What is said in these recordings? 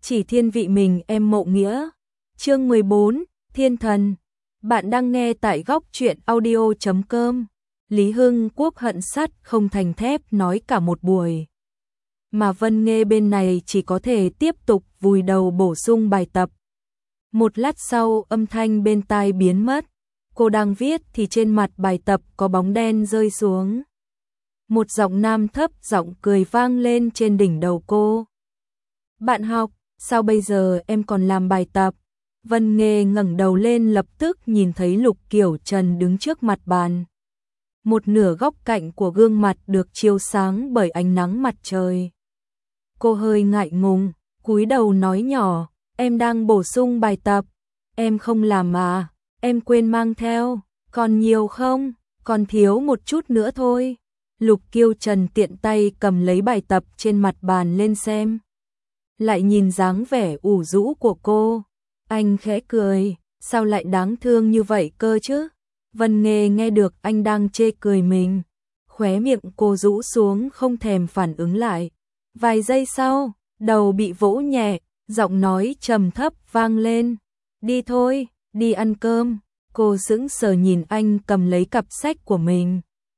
chỉ thiên vị mình em Mộ Nghĩa. Chương 14, Thiên Thần. Bạn đang nghe tại góc truyện audio.com. Lý Hưng Quốc hận sắt không thành thép nói cả một buổi. Mà Vân Nghê bên này chỉ có thể tiếp tục vùi đầu bổ sung bài tập. Một lát sau âm thanh bên tai biến mất. Cô đang viết thì trên mặt bài tập có bóng đen rơi xuống. Một giọng nam thấp giọng cười vang lên trên đỉnh đầu cô. Bạn học, sao bây giờ em còn làm bài tập? Vân Nghê ngẩng đầu lên lập tức nhìn thấy Lục Kiểu Trần đứng trước mặt bàn. Một nửa góc cạnh của gương mặt được chiếu sáng bởi ánh nắng mặt trời. Cô hơi ngại ngùng, cúi đầu nói nhỏ, em đang bổ sung bài tập. Em không làm à, em quên mang theo, còn nhiều không? Còn thiếu một chút nữa thôi. Lục Kiêu Trần tiện tay cầm lấy bài tập trên mặt bàn lên xem. Lại nhìn dáng vẻ ủ rũ của cô. Anh khẽ cười, sao lại đáng thương như vậy cơ chứ? Vân Nghê nghe được anh đang chê cười mình. Khóe miệng cô rũ xuống không thèm phản ứng lại. Vài giây sau, đầu bị vỗ nhẹ, giọng nói trầm thấp vang lên. Đi thôi, đi ăn cơm. Cô sững sờ nhìn anh cầm lấy cặp sách của mình.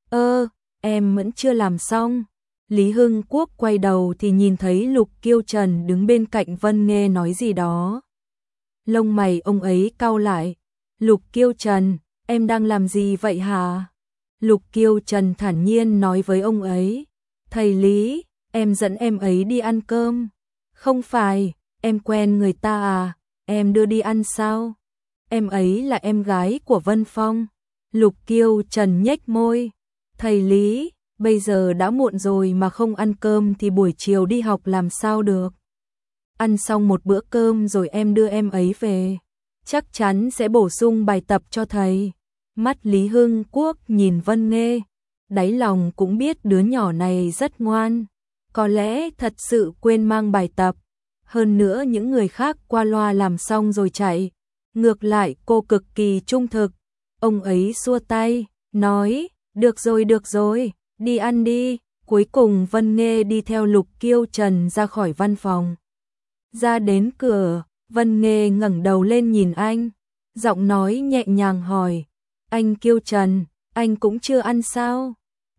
Em vẫn chưa làm xong. Lý Hưng Quốc quay đầu thì nhìn thấy Lục Kiêu Trần đứng bên cạnh Vân Nghê nói gì đó. Lông mày ông ấy cau lại. Lục Kiêu Trần, em đang làm gì vậy hả? Lục Kiêu Trần thản nhiên nói với ông ấy. Thầy Lý, em dẫn em ấy đi ăn cơm. Không phải, em quen người ta à, em đưa đi ăn sao? Em ấy là em gái của Vân Phong. Lục Kiêu Trần nhếch môi. Thầy Lý, bây giờ đã muộn rồi mà không ăn cơm thì buổi chiều đi học làm sao được? Ăn xong một bữa cơm rồi em đưa em ấy về. Chắc chắn sẽ bổ sung bài tập cho thầy. Mắt Lý Hưng Quốc nhìn Vân Nghê. Đáy lòng cũng biết đứa nhỏ này rất ngoan. Có lẽ thật sự quên mang bài tập. Hơn nữa những người khác qua loa làm xong rồi chạy. Ngược lại cô cực kỳ trung thực. Ông ấy xua tay, nói, được rồi, đi ăn đi. Cuối cùng Vân Nghê đi theo Lục Kiêu Trần ra khỏi văn phòng. Ra đến cửa, Vân Nghê ngẩng đầu lên nhìn anh. Giọng nói nhẹ nhàng hỏi, anh Kiêu Trần, anh cũng chưa ăn sao?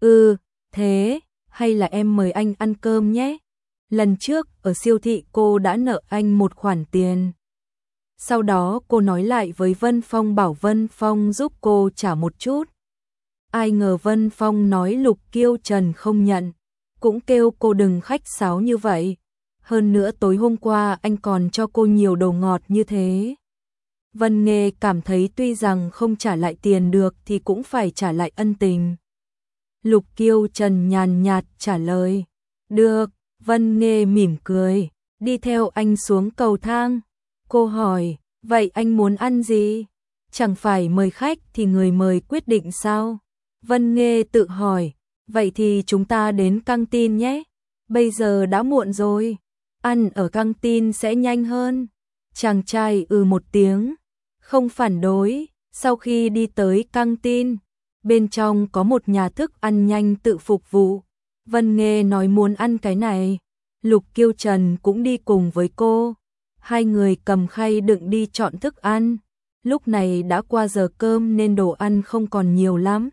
Thế, hay là em mời anh ăn cơm nhé? Lần trước ở siêu thị cô đã nợ anh một khoản tiền. Sau đó cô nói lại với Vân Phong bảo Vân Phong giúp cô trả một chút. Ai ngờ Vân Phong nói Lục Kiêu Trần không nhận, cũng kêu cô đừng khách sáo như vậy. Hơn nữa tối hôm qua anh còn cho cô nhiều đồ ngọt như thế. Vân Nghê cảm thấy tuy rằng không trả lại tiền được thì cũng phải trả lại ân tình. Lục Kiêu Trần nhàn nhạt trả lời. Được, Vân Nghê mỉm cười, đi theo anh xuống cầu thang. Cô hỏi, vậy anh muốn ăn gì? Chẳng phải mời khách thì người mời quyết định sao? Vân Nghê tự hỏi, vậy thì chúng ta đến căng tin nhé. Bây giờ đã muộn rồi, ăn ở căng tin sẽ nhanh hơn. Chàng trai một tiếng, không phản đối. Sau khi đi tới căng tin, bên trong có một nhà thức ăn nhanh tự phục vụ. Vân Nghê nói muốn ăn cái này. Lục Kiêu Trần cũng đi cùng với cô. Hai người cầm khay đựng đi chọn thức ăn. Lúc này đã qua giờ cơm nên đồ ăn không còn nhiều lắm.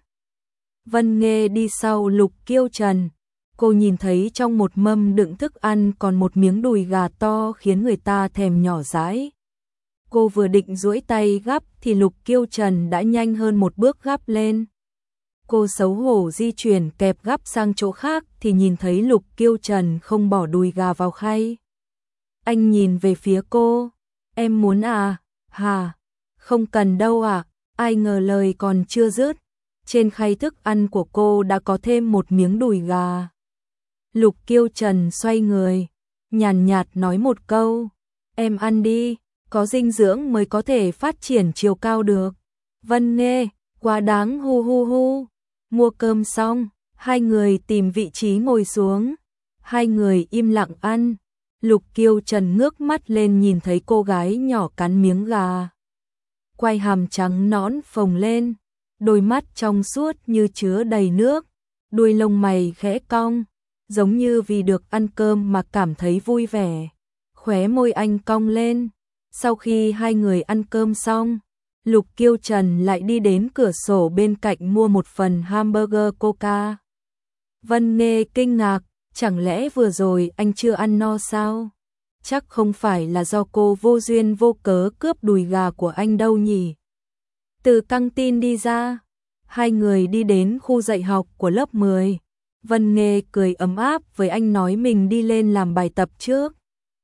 Vân Nghê đi sau Lục Kiêu Trần. Cô nhìn thấy trong một mâm đựng thức ăn còn một miếng đùi gà to khiến người ta thèm nhỏ dãi. Cô vừa định duỗi tay gắp thì Lục Kiêu Trần đã nhanh hơn một bước gắp lên. Cô xấu hổ di chuyển kẹp gắp sang chỗ khác thì nhìn thấy Lục Kiêu Trần không bỏ đùi gà vào khay. Anh nhìn về phía cô. Em muốn à? Hả? Không cần đâu ạ. Ai ngờ lời còn chưa dứt. Trên khay thức ăn của cô đã có thêm một miếng đùi gà. Lục Kiêu Trần xoay người, nhàn nhạt nói một câu. Em ăn đi, có dinh dưỡng mới có thể phát triển chiều cao được. Vân Nghê, quá đáng hu hu hu. Mua cơm xong, hai người tìm vị trí ngồi xuống. Hai người im lặng ăn. Lục Kiêu Trần ngước mắt lên nhìn thấy cô gái nhỏ cắn miếng gà. Quai hàm trắng nõn phồng lên, đôi mắt trong suốt như chứa đầy nước, đuôi lông mày khẽ cong, giống như vì được ăn cơm mà cảm thấy vui vẻ. Khóe môi anh cong lên. Sau khi hai người ăn cơm xong, Lục Kiêu Trần lại đi đến cửa sổ bên cạnh mua một phần hamburger Coca. Vân Nghê kinh ngạc, chẳng lẽ vừa rồi anh chưa ăn no sao? Chắc không phải là do cô vô duyên vô cớ cướp đùi gà của anh đâu nhỉ? Từ căng tin đi ra, hai người đi đến khu dạy học của lớp 10. Vân Nghê cười ấm áp với anh nói mình đi lên làm bài tập trước.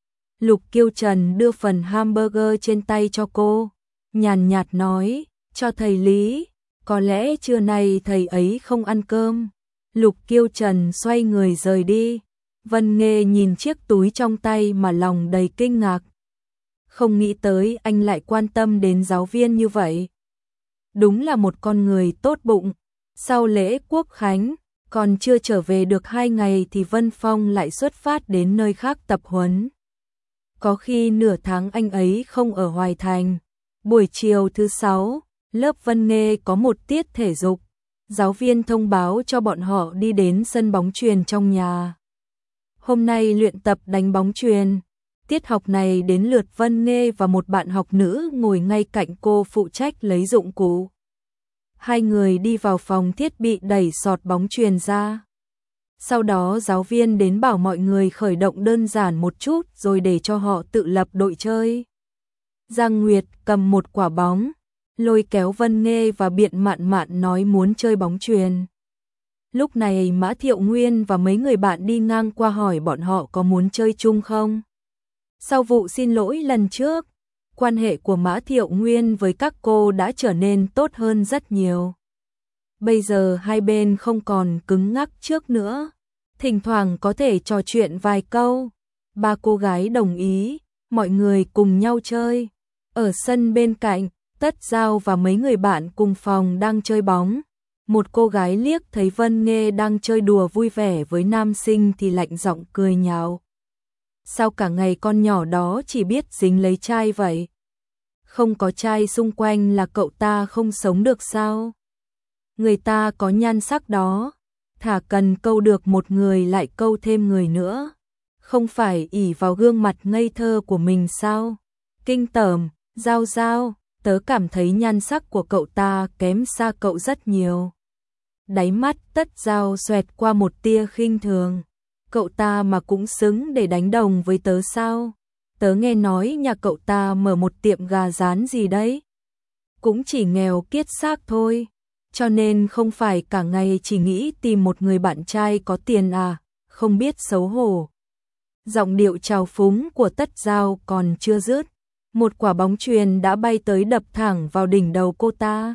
Lục Kiêu Trần đưa phần hamburger trên tay cho cô, nhàn nhạt nói, cho thầy Lý, có lẽ trưa nay thầy ấy không ăn cơm. Lục Kiêu Trần xoay người rời đi. Vân Nghê nhìn chiếc túi trong tay mà lòng đầy kinh ngạc. Không nghĩ tới anh lại quan tâm đến giáo viên như vậy. Đúng là một con người tốt bụng. Sau lễ Quốc Khánh, còn chưa trở về được 2 ngày thì Vân Phong lại xuất phát đến nơi khác tập huấn. Có khi nửa tháng anh ấy không ở Hoài Thành. Buổi chiều thứ 6, lớp Vân Nghê có một tiết thể dục. Giáo viên thông báo cho bọn họ đi đến sân bóng chuyền trong nhà. Hôm nay luyện tập đánh bóng chuyền. Tiết học này đến lượt Vân Nghê và một bạn học nữ ngồi ngay cạnh cô phụ trách lấy dụng cụ. Hai người đi vào phòng thiết bị đẩy sọt bóng chuyền ra. Sau đó giáo viên đến bảo mọi người khởi động đơn giản một chút rồi để cho họ tự lập đội chơi. Giang Nguyệt cầm một quả bóng, lôi kéo Vân Nghê và Biện Mạn Mạn nói muốn chơi bóng chuyền. Lúc này Mã Thiệu Nguyên và mấy người bạn đi ngang qua hỏi bọn họ có muốn chơi chung không. Sau vụ xin lỗi lần trước, quan hệ của Mã Thiệu Nguyên với các cô đã trở nên tốt hơn rất nhiều. Bây giờ hai bên không còn cứng ngắc trước nữa, thỉnh thoảng có thể trò chuyện vài câu. Ba cô gái đồng ý, mọi người cùng nhau chơi. Ở sân bên cạnh, Tất Giao và mấy người bạn cùng phòng đang chơi bóng. Một cô gái liếc thấy Vân Nghê đang chơi đùa vui vẻ với nam sinh thì lạnh giọng cười nhạo. Sao cả ngày con nhỏ đó chỉ biết dính lấy trai vậy? Không có trai xung quanh là cậu ta không sống được sao? Người ta có nhan sắc đó, thà cần câu được một người lại câu thêm người nữa. Không phải ỷ vào gương mặt ngây thơ của mình sao? Kinh tởm, Giao Giao, tớ cảm thấy nhan sắc của cậu ta kém xa cậu rất nhiều. Đáy mắt Tất Giao xoẹt qua một tia khinh thường. Cậu ta mà cũng xứng để đánh đồng với tớ sao? Tớ nghe nói nhà cậu ta mở một tiệm gà rán gì đấy. Cũng chỉ nghèo kiết xác thôi. Cho nên không phải cả ngày chỉ nghĩ tìm một người bạn trai có tiền à, không biết xấu hổ. Giọng điệu trào phúng của Tất Giao còn chưa dứt. Một quả bóng chuyền đã bay tới đập thẳng vào đỉnh đầu cô ta.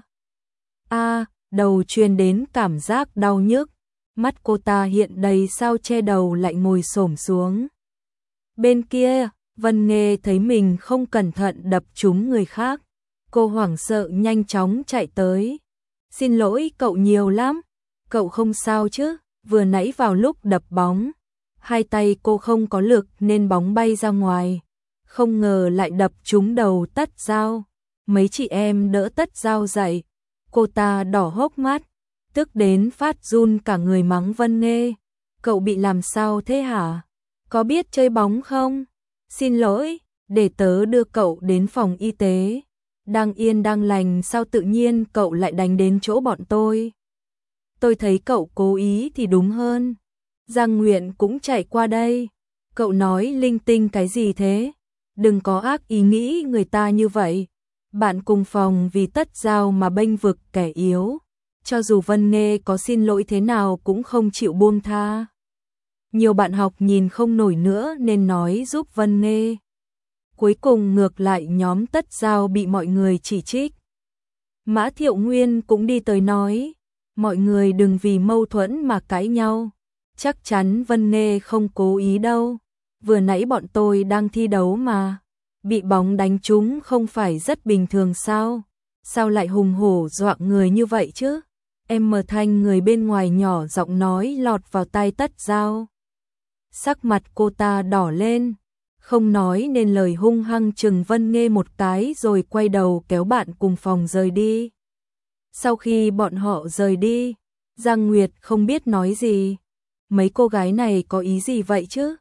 Đầu truyền đến cảm giác đau nhức. Mắt cô ta hiện đầy sao che đầu lại ngồi xổm xuống. Bên kia, Vân Nghê thấy mình không cẩn thận đập trúng người khác. Cô hoảng sợ nhanh chóng chạy tới. Xin lỗi cậu nhiều lắm. Cậu không sao chứ? Vừa nãy vào lúc đập bóng, hai tay cô không có lực nên bóng bay ra ngoài. Không ngờ lại đập trúng đầu Tất Giao. Mấy chị em đỡ Tất Giao dậy. Cô ta đỏ hốc mắt, tức đến phát run cả người mắng Vân Nghê. Cậu bị làm sao thế hả? Có biết chơi bóng không? Xin lỗi, để tớ đưa cậu đến phòng y tế. Đang yên đang lành sao tự nhiên cậu lại đánh đến chỗ bọn tôi? Tôi thấy cậu cố ý thì đúng hơn. Giang Nguyện cũng chạy qua đây. Cậu nói linh tinh cái gì thế? Đừng có ác ý nghĩ người ta như vậy. Bạn cùng phòng vì Tất Giao mà bênh vực kẻ yếu. Cho dù Vân Nghê có xin lỗi thế nào cũng không chịu buông tha. Nhiều bạn học nhìn không nổi nữa nên nói giúp Vân Nghê. Cuối cùng ngược lại nhóm Tất Giao bị mọi người chỉ trích. Mã Thiệu Nguyên cũng đi tới nói, mọi người đừng vì mâu thuẫn mà cãi nhau. Chắc chắn Vân Nghê không cố ý đâu. Vừa nãy bọn tôi đang thi đấu mà. Bị bóng đánh trúng không phải rất bình thường sao? Sao lại hùng hổ dọa người như vậy chứ? Em Mờ Thanh người bên ngoài nhỏ giọng nói lọt vào tai Tất Giao. Sắc mặt cô ta đỏ lên, không nói nên lời hung hăng chừng Vân Nghê một cái rồi quay đầu kéo bạn cùng phòng rời đi. Sau khi bọn họ rời đi, Giang Nguyệt không biết nói gì. Mấy cô gái này có ý gì vậy chứ?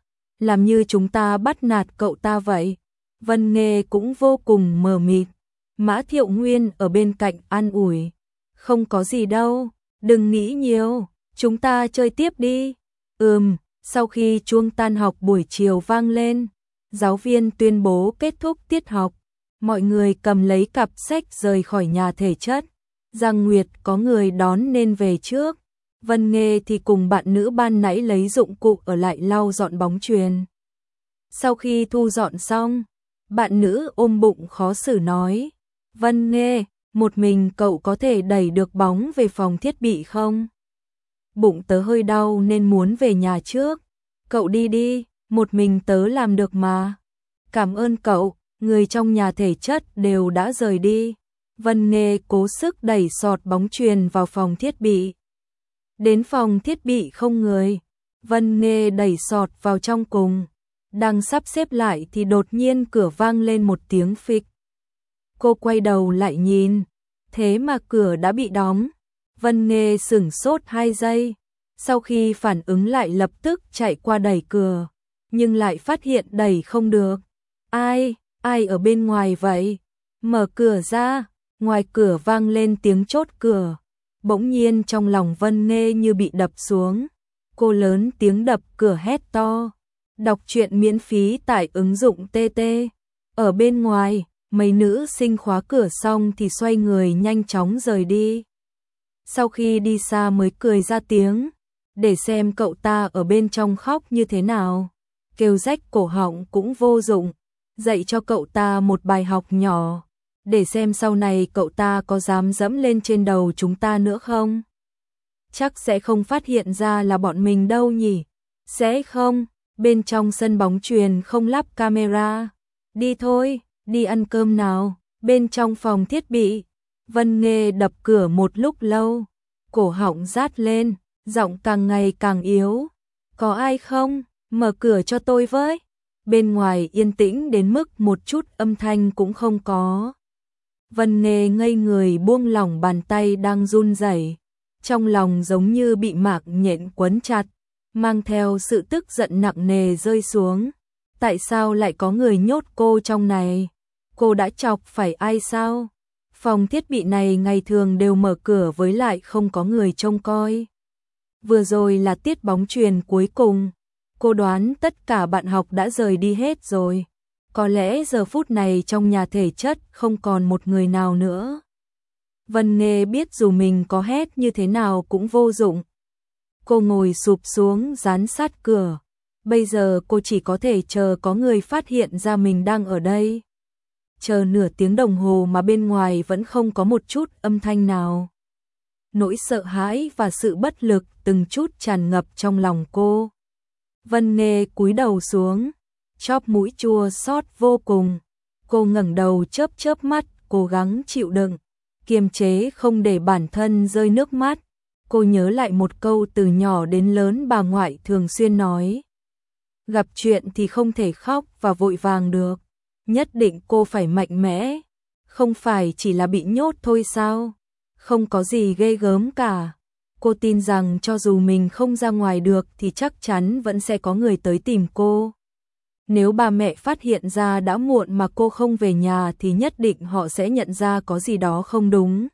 làm như chúng ta bắt nạt cậu ta vậy. Vân Nghê cũng vô cùng mờ mịt. Mã Thiệu Nguyên ở bên cạnh an ủi. Không có gì đâu, đừng nghĩ nhiều, chúng ta chơi tiếp đi. Sau khi chuông tan học buổi chiều vang lên, giáo viên tuyên bố kết thúc tiết học. Mọi người cầm lấy cặp sách rời khỏi nhà thể chất. Giang Nguyệt có người đón nên về trước. Vân Nghê thì cùng bạn nữ ban nãy lấy dụng cụ ở lại lau dọn bóng chuyền. Sau khi thu dọn xong, bạn nữ ôm bụng khó xử nói, Vân Nghê, một mình cậu có thể đẩy được bóng về phòng thiết bị không? Bụng tớ hơi đau nên muốn về nhà trước. Cậu đi đi, một mình tớ làm được mà. Cảm ơn cậu, người trong nhà thể chất đều đã rời đi. Vân Nghê cố sức đẩy sọt bóng chuyền vào phòng thiết bị. Đến phòng thiết bị không người, Vân Nghê đẩy sọt vào trong cùng. Đang sắp xếp lại thì đột nhiên cửa vang lên một tiếng phịch. Cô quay đầu lại nhìn, thế mà cửa đã bị đóng. Vân Nghê sửng sốt 2 giây, sau khi phản ứng lại lập tức chạy qua đẩy cửa, nhưng lại phát hiện đẩy không được. Ai ở bên ngoài vậy? Mở cửa ra, ngoài cửa vang lên tiếng chốt cửa. Bỗng nhiên trong lòng Vân Nghê như bị đập xuống. Cô lớn tiếng đập cửa hét to. Đọc truyện miễn phí tại ứng dụng TT. Ở bên ngoài, mấy nữ sinh khóa cửa xong thì xoay người nhanh chóng rời đi. Sau khi đi xa mới cười ra tiếng, để xem cậu ta ở bên trong khóc như thế nào. Kêu rách cổ họng cũng vô dụng, dạy cho cậu ta một bài học nhỏ, để xem sau này cậu ta có dám dẫm lên trên đầu chúng ta nữa không. Chắc sẽ không phát hiện ra là bọn mình đâu nhỉ. Sẽ không, bên trong sân bóng chuyền không lắp camera. Đi thôi, đi ăn cơm nào. Bên trong phòng thiết bị, Vân Nghê đập cửa một lúc lâu, cổ họng rát lên, giọng càng ngày càng yếu. Có ai không? Mở cửa cho tôi với. Bên ngoài yên tĩnh đến mức một chút âm thanh cũng không có. Vân Nghê ngây người buông lỏng bàn tay đang run rẩy, trong lòng giống như bị mạc nhện quấn chặt, mang theo sự tức giận nặng nề rơi xuống. Tại sao lại có người nhốt cô trong này? Cô đã chọc phải ai sao? Phòng thiết bị này ngày thường đều mở cửa với lại không có người trông coi. Vừa rồi là tiết bóng chuyền cuối cùng. Cô đoán tất cả bạn học đã rời đi hết rồi. Có lẽ giờ phút này trong nhà thể chất không còn một người nào nữa. Vân Nghê biết dù mình có hét như thế nào cũng vô dụng. Cô ngồi sụp xuống dán sát cửa. Bây giờ cô chỉ có thể chờ có người phát hiện ra mình đang ở đây. Chờ nửa tiếng đồng hồ mà bên ngoài vẫn không có một chút âm thanh nào. Nỗi sợ hãi và sự bất lực từng chút tràn ngập trong lòng cô. Vân Nghê cúi đầu xuống, chóp mũi chua xót vô cùng. Cô ngẩng đầu chớp chớp mắt, cố gắng chịu đựng, kiềm chế không để bản thân rơi nước mắt. Cô nhớ lại một câu từ nhỏ đến lớn bà ngoại thường xuyên nói. Gặp chuyện thì không thể khóc và vội vàng được. Nhất định cô phải mạnh mẽ. Không phải chỉ là bị nhốt thôi sao? Không có gì ghê gớm cả. Cô tin rằng cho dù mình không ra ngoài được thì chắc chắn vẫn sẽ có người tới tìm cô. Nếu ba mẹ phát hiện ra đã muộn mà cô không về nhà thì nhất định họ sẽ nhận ra có gì đó không đúng.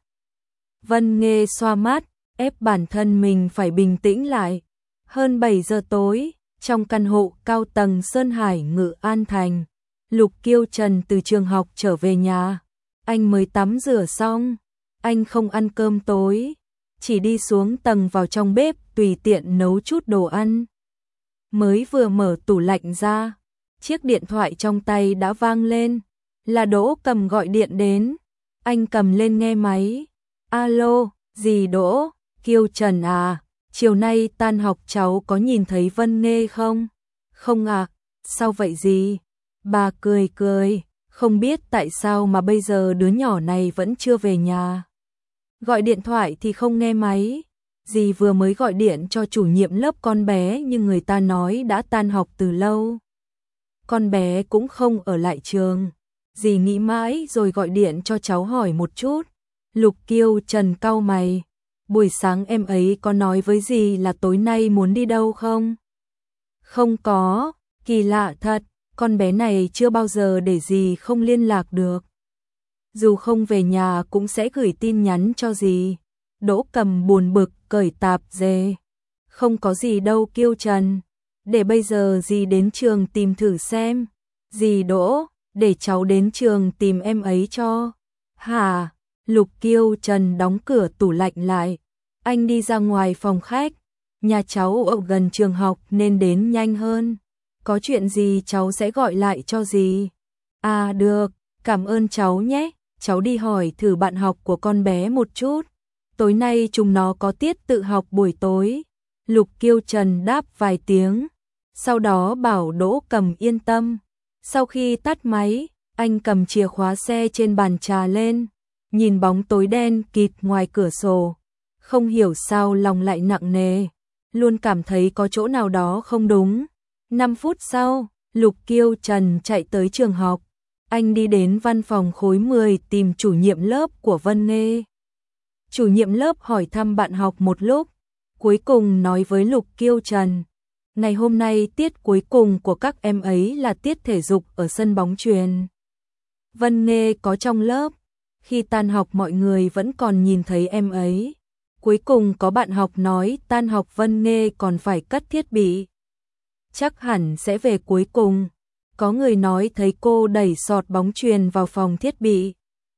Vân Nghê xoa mắt, ép bản thân mình phải bình tĩnh lại. Hơn 7 giờ tối, trong căn hộ cao tầng Sơn Hải Ngự An Thành, Lục Kiêu Trần từ trường học trở về nhà. Anh mới tắm rửa xong, anh không ăn cơm tối, chỉ đi xuống tầng vào trong bếp tùy tiện nấu chút đồ ăn. Mới vừa mở tủ lạnh ra, chiếc điện thoại trong tay đã vang lên, là Đỗ Cầm gọi điện đến. Anh cầm lên nghe máy. Alo, dì Đỗ, Kiêu Trần à, chiều nay tan học cháu có nhìn thấy Vân Nghê không? Không à, sao vậy dì? Bà cười cười, không biết tại sao mà bây giờ đứa nhỏ này vẫn chưa về nhà. Gọi điện thoại thì không nghe máy. Dì vừa mới gọi điện cho chủ nhiệm lớp con bé nhưng người ta nói đã tan học từ lâu. Con bé cũng không ở lại trường. Dì nghĩ mãi rồi gọi điện cho cháu hỏi một chút. Lục Kiêu Trần cau mày. Buổi sáng em ấy có nói với dì là tối nay muốn đi đâu không? Không có. Kỳ lạ thật, con bé này chưa bao giờ để dì không liên lạc được. Dù không về nhà cũng sẽ gửi tin nhắn cho dì. Đỗ Cầm buồn bực cởi tạp dề. Không có gì đâu Kiêu Trần. Để bây giờ dì đến trường tìm thử xem. Dì Đỗ, để cháu đến trường tìm em ấy cho. Hả? Lục Kiêu Trần đóng cửa tủ lạnh lại. Anh đi ra ngoài phòng khách. Nhà cháu ở gần trường học nên đến nhanh hơn. Có chuyện gì cháu sẽ gọi lại cho dì. À được, cảm ơn cháu nhé. Cháu đi hỏi thử bạn học của con bé một chút. Tối nay chúng nó có tiết tự học buổi tối. Lục Kiêu Trần đáp vài tiếng. Sau đó bảo Đỗ Cầm yên tâm. Sau khi tắt máy, anh cầm chìa khóa xe trên bàn trà lên. Nhìn bóng tối đen kịt ngoài cửa sổ. Không hiểu sao lòng lại nặng nề. Luôn cảm thấy có chỗ nào đó không đúng. 5 phút sau, Lục Kiêu Trần chạy tới trường học. Anh đi đến văn phòng khối 10 tìm chủ nhiệm lớp của Vân Nghê. Chủ nhiệm lớp hỏi thăm bạn học một lúc, cuối cùng nói với Lục Kiêu Trần. Ngày hôm nay tiết cuối cùng của các em ấy là tiết thể dục ở sân bóng chuyền. Vân Nghê có trong lớp, khi tan học mọi người vẫn còn nhìn thấy em ấy. Cuối cùng có bạn học nói tan học Vân Nghê còn phải cất thiết bị. Chắc hẳn sẽ về cuối cùng. Có người nói thấy cô đẩy sọt bóng chuyền vào phòng thiết bị.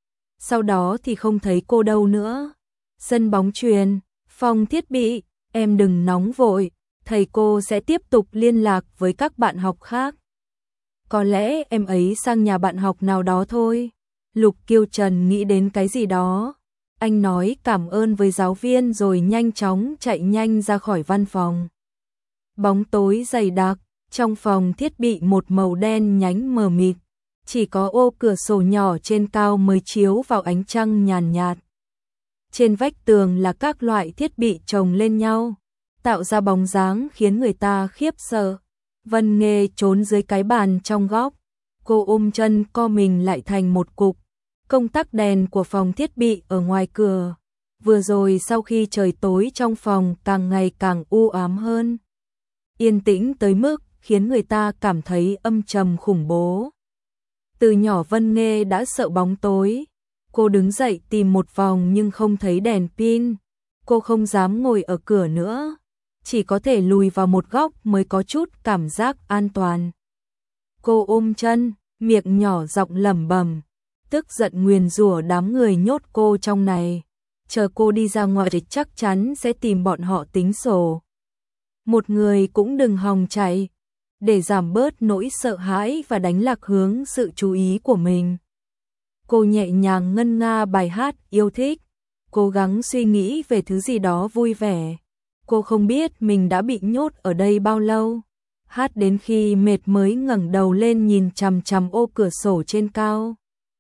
Sau đó thì không thấy cô đâu nữa. Sân bóng chuyền, phòng thiết bị, em đừng nóng vội, thầy cô sẽ tiếp tục liên lạc với các bạn học khác. Có lẽ em ấy sang nhà bạn học nào đó thôi. Lục Kiêu Trần nghĩ đến cái gì đó. Anh nói cảm ơn với giáo viên rồi nhanh chóng chạy nhanh ra khỏi văn phòng. Bóng tối dày đặc, trong phòng thiết bị một màu đen nhánh mờ mịt. Chỉ có ô cửa sổ nhỏ trên cao mới chiếu vào ánh trăng nhàn nhạt. Trên vách tường là các loại thiết bị chồng lên nhau, tạo ra bóng dáng khiến người ta khiếp sợ. Vân Nghê trốn dưới cái bàn trong góc. Cô ôm chân co mình lại thành một cục. Công tắc đèn của phòng thiết bị ở ngoài cửa. Vừa rồi sau khi trời tối trong phòng càng ngày càng u ám hơn. Yên tĩnh tới mức khiến người ta cảm thấy âm trầm khủng bố. Từ nhỏ Vân Nghê đã sợ bóng tối. Cô đứng dậy tìm một vòng nhưng không thấy đèn pin. Cô không dám ngồi ở cửa nữa. Chỉ có thể lùi vào một góc mới có chút cảm giác an toàn. Cô ôm chân, miệng nhỏ giọng lẩm bẩm, tức giận nguyền rủa đám người nhốt cô trong này. Chờ cô đi ra ngoài thì chắc chắn sẽ tìm bọn họ tính sổ. Một người cũng đừng hòng chạy, để giảm bớt nỗi sợ hãi và đánh lạc hướng sự chú ý của mình. Cô nhẹ nhàng ngân nga bài hát yêu thích, cố gắng suy nghĩ về thứ gì đó vui vẻ. Cô không biết mình đã bị nhốt ở đây bao lâu. Hát đến khi mệt mới ngẩng đầu lên nhìn chằm chằm ô cửa sổ trên cao.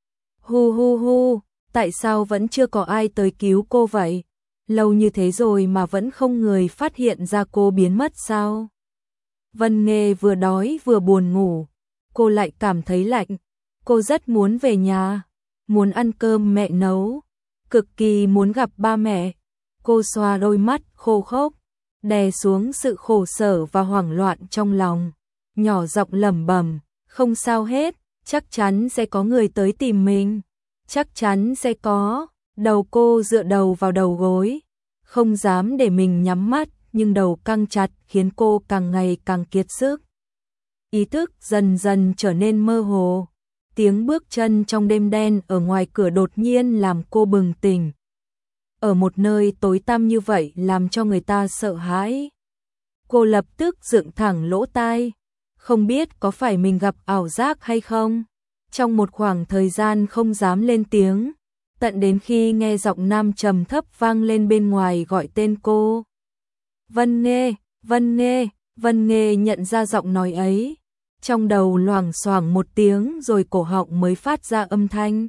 Hu hu hu, tại sao vẫn chưa có ai tới cứu cô vậy? Lâu như thế rồi mà vẫn không người phát hiện ra cô biến mất sao? Vân Nghê vừa đói vừa buồn ngủ. Cô lại cảm thấy lạnh. Cô rất muốn về nhà, muốn ăn cơm mẹ nấu, cực kỳ muốn gặp ba mẹ. Cô xoa đôi mắt khô khốc, đè xuống sự khổ sở và hoảng loạn trong lòng, nhỏ giọng lẩm bẩm, không sao hết, chắc chắn sẽ có người tới tìm mình, chắc chắn sẽ có. Đầu cô dựa đầu vào đầu gối, không dám để mình nhắm mắt, nhưng đầu căng chặt khiến cô càng ngày càng kiệt sức. Ý thức dần dần trở nên mơ hồ. Tiếng bước chân trong đêm đen ở ngoài cửa đột nhiên làm cô bừng tỉnh. Ở một nơi tối tăm như vậy làm cho người ta sợ hãi. Cô lập tức dựng thẳng lỗ tai, không biết có phải mình gặp ảo giác hay không. Trong một khoảng thời gian không dám lên tiếng, tận đến khi nghe giọng nam trầm thấp vang lên bên ngoài gọi tên cô. Vân Nghê, Vân Nghê, Vân Nghê nhận ra giọng nói ấy. Trong đầu loảng xoảng một tiếng rồi cổ họng mới phát ra âm thanh.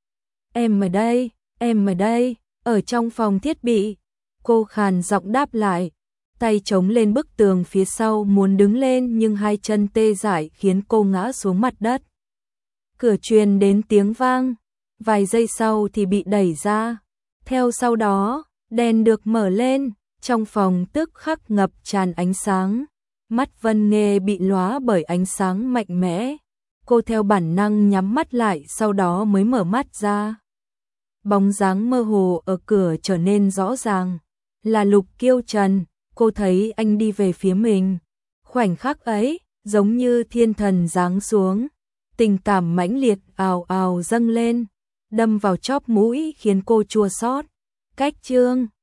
Em ở đây, em ở đây, ở trong phòng thiết bị. Cô khàn giọng đáp lại, tay chống lên bức tường phía sau muốn đứng lên nhưng hai chân tê dại khiến cô ngã xuống mặt đất. Cửa truyền đến tiếng vang, vài giây sau thì bị đẩy ra. Theo sau đó, đèn được mở lên, trong phòng tức khắc ngập tràn ánh sáng. Mắt Vân Nghê bị lóa bởi ánh sáng mạnh mẽ. Cô theo bản năng nhắm mắt lại, sau đó mới mở mắt ra. Bóng dáng mơ hồ ở cửa trở nên rõ ràng. Là Lục Kiêu Trần, cô thấy anh đi về phía mình. Khoảnh khắc ấy, giống như thiên thần giáng xuống. Tình cảm mãnh liệt ào ào dâng lên, đâm vào chóp mũi khiến cô chua xót. Cách chương